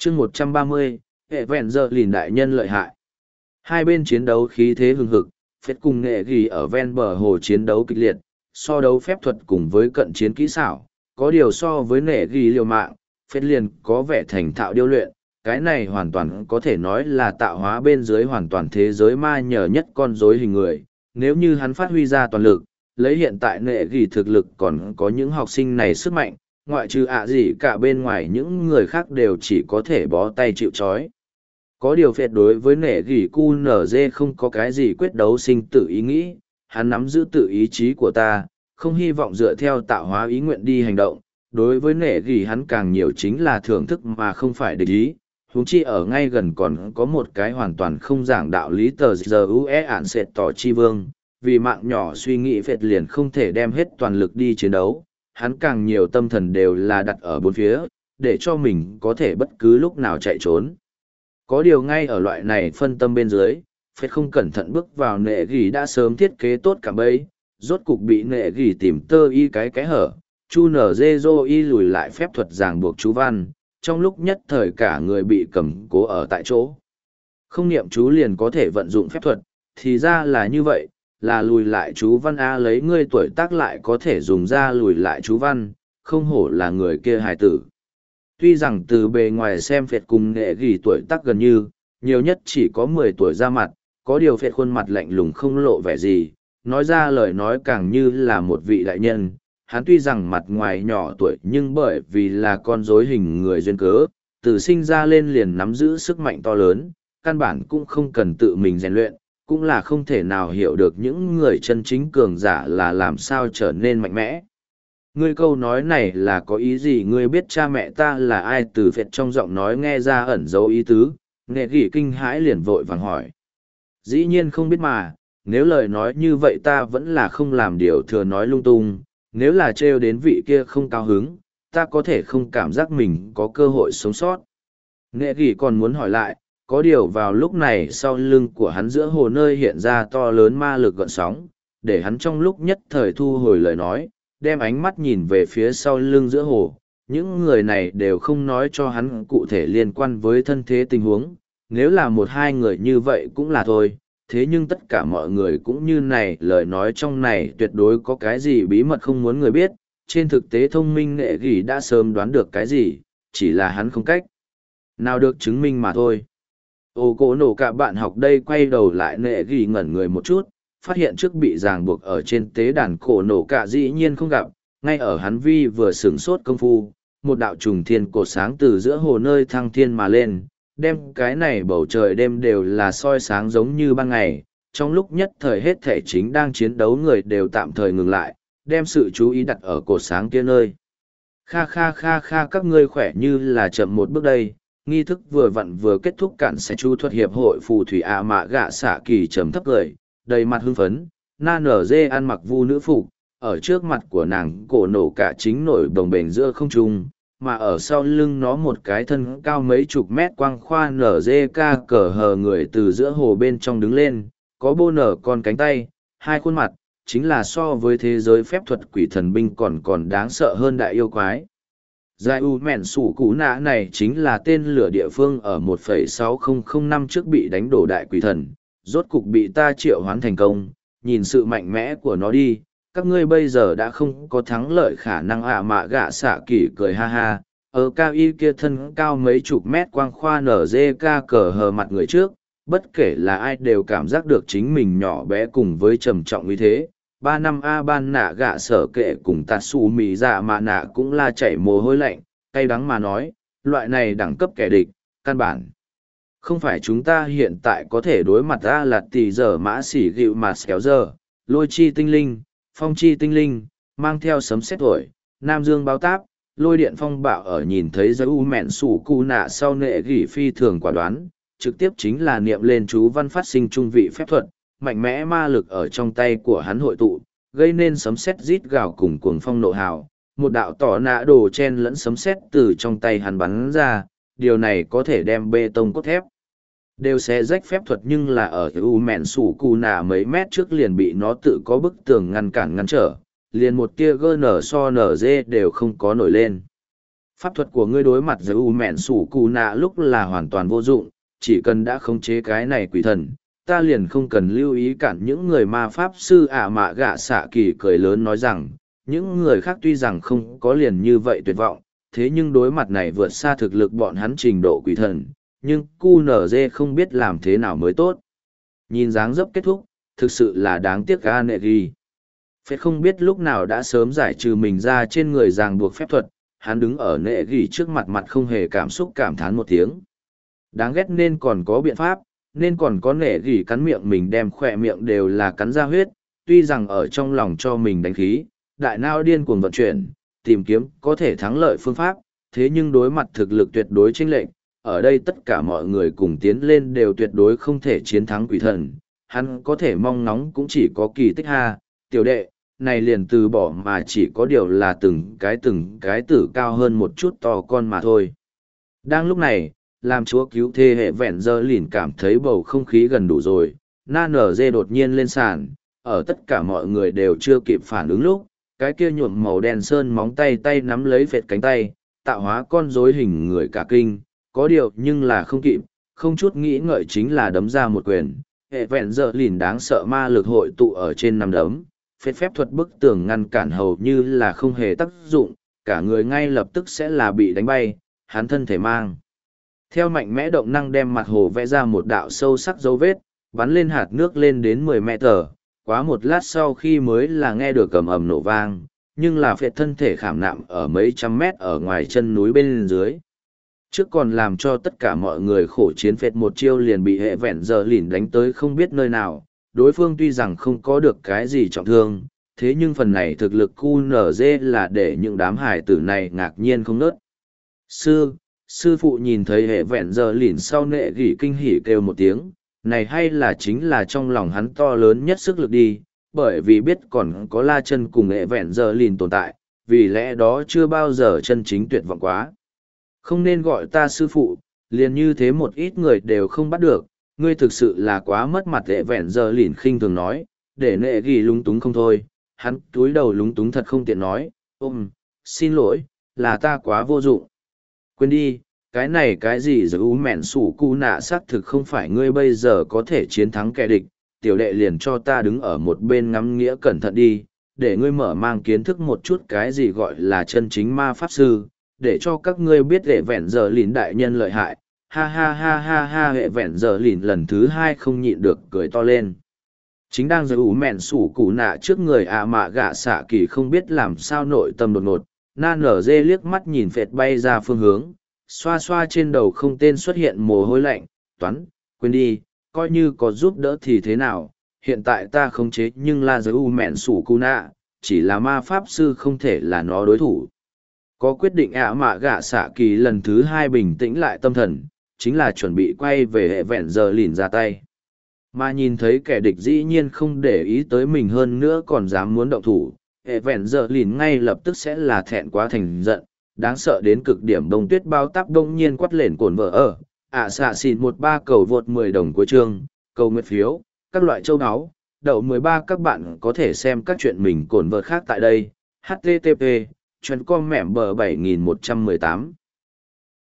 chương 130, hệ vẹn giờ lìn đại nhân lợi hại. Hai bên chiến đấu khí thế hừng hực, phết cùng nghệ ghi ở ven bờ hồ chiến đấu kịch liệt, so đấu phép thuật cùng với cận chiến kỹ xảo, có điều so với nghệ ghi liều mạng, phết liền có vẻ thành thạo điêu luyện, cái này hoàn toàn có thể nói là tạo hóa bên dưới hoàn toàn thế giới ma nhờ nhất con rối hình người, nếu như hắn phát huy ra toàn lực, lấy hiện tại nghệ ghi thực lực còn có những học sinh này sức mạnh, ngoại trừ gì cả bên ngoài những người khác đều chỉ có thể bó tay chịu trói. Có điều phệt đối với nể gỉ cu nở dê không có cái gì quyết đấu sinh tử ý nghĩ, hắn nắm giữ tự ý chí của ta, không hy vọng dựa theo tạo hóa ý nguyện đi hành động. Đối với nể gỉ hắn càng nhiều chính là thưởng thức mà không phải địch ý, huống chi ở ngay gần còn có một cái hoàn toàn không giảng đạo lý tờ giờ ue ản sệt tỏ chi vương, vì mạng nhỏ suy nghĩ phệt liền không thể đem hết toàn lực đi chiến đấu, hắn càng nhiều tâm thần đều là đặt ở bốn phía, để cho mình có thể bất cứ lúc nào chạy trốn. Có điều ngay ở loại này phân tâm bên dưới, phết không cẩn thận bước vào nệ gỉ đã sớm thiết kế tốt cả bấy, rốt cục bị nệ gỉ tìm tơ y cái hở, chu nở dê dô y lùi lại phép thuật ràng buộc chú văn, trong lúc nhất thời cả người bị cầm cố ở tại chỗ. Không niệm chú liền có thể vận dụng phép thuật, thì ra là như vậy, là lùi lại chú văn A lấy ngươi tuổi tác lại có thể dùng ra lùi lại chú văn, không hổ là người kia hài tử. Tuy rằng từ bề ngoài xem phệt cùng nghệ ghi tuổi tác gần như, nhiều nhất chỉ có 10 tuổi ra mặt, có điều phệt khuôn mặt lạnh lùng không lộ vẻ gì, nói ra lời nói càng như là một vị đại nhân. Hắn tuy rằng mặt ngoài nhỏ tuổi nhưng bởi vì là con rối hình người duyên cớ, từ sinh ra lên liền nắm giữ sức mạnh to lớn, căn bản cũng không cần tự mình rèn luyện, cũng là không thể nào hiểu được những người chân chính cường giả là làm sao trở nên mạnh mẽ. Ngươi câu nói này là có ý gì? Ngươi biết cha mẹ ta là ai? Từ phệt trong giọng nói nghe ra ẩn dấu ý tứ, nghệ gỉ kinh hãi liền vội vàng hỏi. Dĩ nhiên không biết mà, nếu lời nói như vậy ta vẫn là không làm điều thừa nói lung tung, nếu là trêu đến vị kia không cao hứng, ta có thể không cảm giác mình có cơ hội sống sót. Nghệ gỉ còn muốn hỏi lại, có điều vào lúc này sau lưng của hắn giữa hồ nơi hiện ra to lớn ma lực gợn sóng, để hắn trong lúc nhất thời thu hồi lời nói, đem ánh mắt nhìn về phía sau lưng giữa hồ. Những người này đều không nói cho hắn cụ thể liên quan với thân thế tình huống, nếu là một hai người như vậy cũng là thôi, thế nhưng tất cả mọi người cũng như này, lời nói trong này tuyệt đối có cái gì bí mật không muốn người biết, trên thực tế thông minh nghệ gỉ đã sớm đoán được cái gì, chỉ là hắn không cách nào được chứng minh mà thôi. Ô cổ nổ cả bạn học đây quay đầu lại nệ ghi ngẩn người một chút, phát hiện trước bị ràng buộc ở trên tế đàn cổ nổ cả dĩ nhiên không gặp, ngay ở hắn vi vừa sửng sốt công phu, một đạo trùng thiên cột sáng từ giữa hồ nơi thăng thiên mà lên, đem cái này bầu trời đêm đều là soi sáng giống như ban ngày, trong lúc nhất thời hết thể chính đang chiến đấu người đều tạm thời ngừng lại, đem sự chú ý đặt ở cột sáng kia nơi. Kha kha kha kha các ngươi khỏe như là chậm một bước đây. Nghi thức vừa vặn vừa kết thúc cạn sẽ chu thuật hiệp hội phù thủy ạ mạ gạ xạ kỳ trầm thấp cười, đầy mặt hưng phấn, na nở dê ăn mặc vu nữ phục, ở trước mặt của nàng cổ nổ cả chính nổi đồng bền giữa không trung, mà ở sau lưng nó một cái thân cao mấy chục mét quang khoa nở dê ca cờ hờ người từ giữa hồ bên trong đứng lên, có bô nở con cánh tay, hai khuôn mặt, chính là so với thế giới phép thuật quỷ thần binh còn đáng sợ hơn đại yêu quái. Giải u mẹn sủ cú nã này chính là tên lửa địa phương ở 1,6005 năm trước bị đánh đổ đại quỷ thần, rốt cục bị ta triệu hoán thành công, nhìn sự mạnh mẽ của nó đi, các ngươi bây giờ đã không có thắng lợi khả năng ạ mạ gạ xạ kỳ cười ha ha, ở cao y kia thân cao mấy chục mét quang khoa nở dê ca cờ hờ mặt người trước, bất kể là ai đều cảm giác được chính mình nhỏ bé cùng với trầm trọng như thế. 3 năm A ban nạ gạ sở kệ cùng tạt xù mì dạ mà nạ cũng là chảy mồ hôi lạnh, cay đắng mà nói, loại này đẳng cấp kẻ địch, căn bản. Không phải chúng ta hiện tại có thể đối mặt ra là tỷ giờ mã xỉ gịu mà kéo giờ, lôi chi tinh linh, phong chi tinh linh, mang theo sấm sét thổi, nam dương báo táp, lôi điện phong bạo ở nhìn thấy giới u mẹn sủ cu nạ sau nệ gỉ phi thường quả đoán, trực tiếp chính là niệm lên chú văn phát sinh trung vị phép thuật. Mạnh mẽ ma lực ở trong tay của hắn hội tụ, gây nên sấm sét rít gào cùng cuồng phong nộ hào, một đạo tỏ nạ đồ chen lẫn sấm sét từ trong tay hắn bắn ra, điều này có thể đem bê tông cốt thép đều sẽ rách phép thuật, nhưng là ở u mẹn sủ cù nạ mấy mét trước liền bị nó tự có bức tường ngăn cản ngăn trở, liền một tia gơ nở so nở dê đều không có nổi lên. Pháp thuật của ngươi đối mặt với U Mẹn Sủ Cù Nạ lúc là hoàn toàn vô dụng, chỉ cần đã khống chế cái này quỷ thần, ta liền không cần lưu ý cản những người ma pháp sư ả mạ gạ xạ kỳ cười lớn nói rằng, những người khác tuy rằng không có liền như vậy tuyệt vọng, thế nhưng đối mặt này vượt xa thực lực bọn hắn trình độ quỷ thần, nhưng QNZ không biết làm thế nào mới tốt. Nhìn dáng dấp kết thúc, thực sự là đáng tiếc ga nệ ghi. Phết không biết lúc nào đã sớm giải trừ mình ra trên người ràng buộc phép thuật, hắn đứng ở nệ ghi trước mặt mặt không hề cảm xúc cảm thán một tiếng. Đáng ghét nên còn có biện pháp, nên còn có nệ ghi cắn miệng mình đem khỏe miệng đều là cắn ra huyết, tuy rằng ở trong lòng cho mình đánh khí, đại não điên cuồng vận chuyển, tìm kiếm có thể thắng lợi phương pháp, thế nhưng đối mặt thực lực tuyệt đối chênh lệch, ở đây tất cả mọi người cùng tiến lên đều tuyệt đối không thể chiến thắng quỷ thần, hắn có thể mong ngóng cũng chỉ có kỳ tích ha, tiểu đệ, này liền từ bỏ mà chỉ có điều là từng cái tử cao hơn một chút to con mà thôi. Đang lúc này, làm chúa cứu thê hệ vẹn dơ lìn cảm thấy bầu không khí gần đủ rồi, na nở dê đột nhiên lên sàn, ở tất cả mọi người đều chưa kịp phản ứng lúc, cái kia nhuộm màu đen sơn móng tay nắm lấy phệt cánh tay, tạo hóa con rối hình người cả kinh, có điều nhưng là không kịp, không chút nghĩ ngợi chính là đấm ra một quyền, hệ vẹn dơ lìn đáng sợ ma lực hội tụ ở trên nắm đấm, phép thuật bức tường ngăn cản hầu như là không hề tác dụng, cả người ngay lập tức sẽ là bị đánh bay, hắn thân thể mang. Theo mạnh mẽ động năng đem mặt hồ vẽ ra một đạo sâu sắc dấu vết, bắn lên hạt nước lên đến 10 mét, quá một lát sau khi mới là nghe được cầm ầm nổ vang, nhưng là phệ thân thể khảm nạm ở mấy trăm mét ở ngoài chân núi bên dưới. Trước còn làm cho tất cả mọi người khổ chiến phệt một chiêu liền bị hệ vẹn giờ lìn đánh tới không biết nơi nào, đối phương tuy rằng không có được cái gì trọng thương, thế nhưng phần này thực lực QNZ là để những đám hải tử này ngạc nhiên không nớt. Sư phụ nhìn thấy hệ vẹn giờ lìn sau nệ gỉ kinh hỉ kêu một tiếng, này hay là chính là trong lòng hắn to lớn nhất sức lực đi, bởi vì biết còn có la chân cùng hệ vẹn giờ lìn tồn tại, vì lẽ đó chưa bao giờ chân chính tuyệt vọng quá. Không nên gọi ta sư phụ, liền như thế một ít người đều không bắt được, ngươi thực sự là quá mất mặt. Hệ vẹn giờ lìn khinh thường nói, để nệ gỉ lúng túng không thôi, hắn túi đầu lúng túng thật không tiện nói, xin lỗi, là ta quá vô dụng. Quên đi, cái này cái gì giờ mẹn sủ cu nạ xác thực không phải ngươi bây giờ có thể chiến thắng kẻ địch, tiểu đệ liền cho ta đứng ở một bên ngắm nghĩa cẩn thận đi, để ngươi mở mang kiến thức một chút cái gì gọi là chân chính ma pháp sư, để cho các ngươi biết hệ vẹn giờ lìn đại nhân lợi hại, ha ha ha ha ha. Hệ vẹn giờ lìn lần thứ hai không nhịn được cười to lên. Chính đang giờ mẹn sủ cụ nạ trước người mạ gạ xạ kỳ không biết làm sao nội tâm đột ngột, na nở dê liếc mắt nhìn phệt bay ra phương hướng, xoa xoa trên đầu không tên xuất hiện mồ hôi lạnh, quên đi, coi như có giúp đỡ thì thế nào, hiện tại ta khống chế nhưng là giới mẹn sủ cụ nạ, chỉ là ma pháp sư không thể là nó đối thủ. Có quyết định mạ gạ xạ kỳ lần thứ hai bình tĩnh lại tâm thần, chính là chuẩn bị quay về hệ vẹn giờ lìn ra tay. Mà nhìn thấy kẻ địch dĩ nhiên không để ý tới mình hơn nữa còn dám muốn động thủ, hệ vẹn giờ lìn ngay lập tức sẽ là thẹn quá thành giận, đáng sợ đến cực điểm. Đông tuyết bao táp đông nhiên quát lên cồn vợ ở, xạ xịn 13 cầu vượt 10 đồng cuối chương, cầu nguyện phiếu, các loại châu áo, đậu 13 các bạn có thể xem các chuyện mình cồn vợ khác tại đây, http, chuyện com mẻm bờ 7118.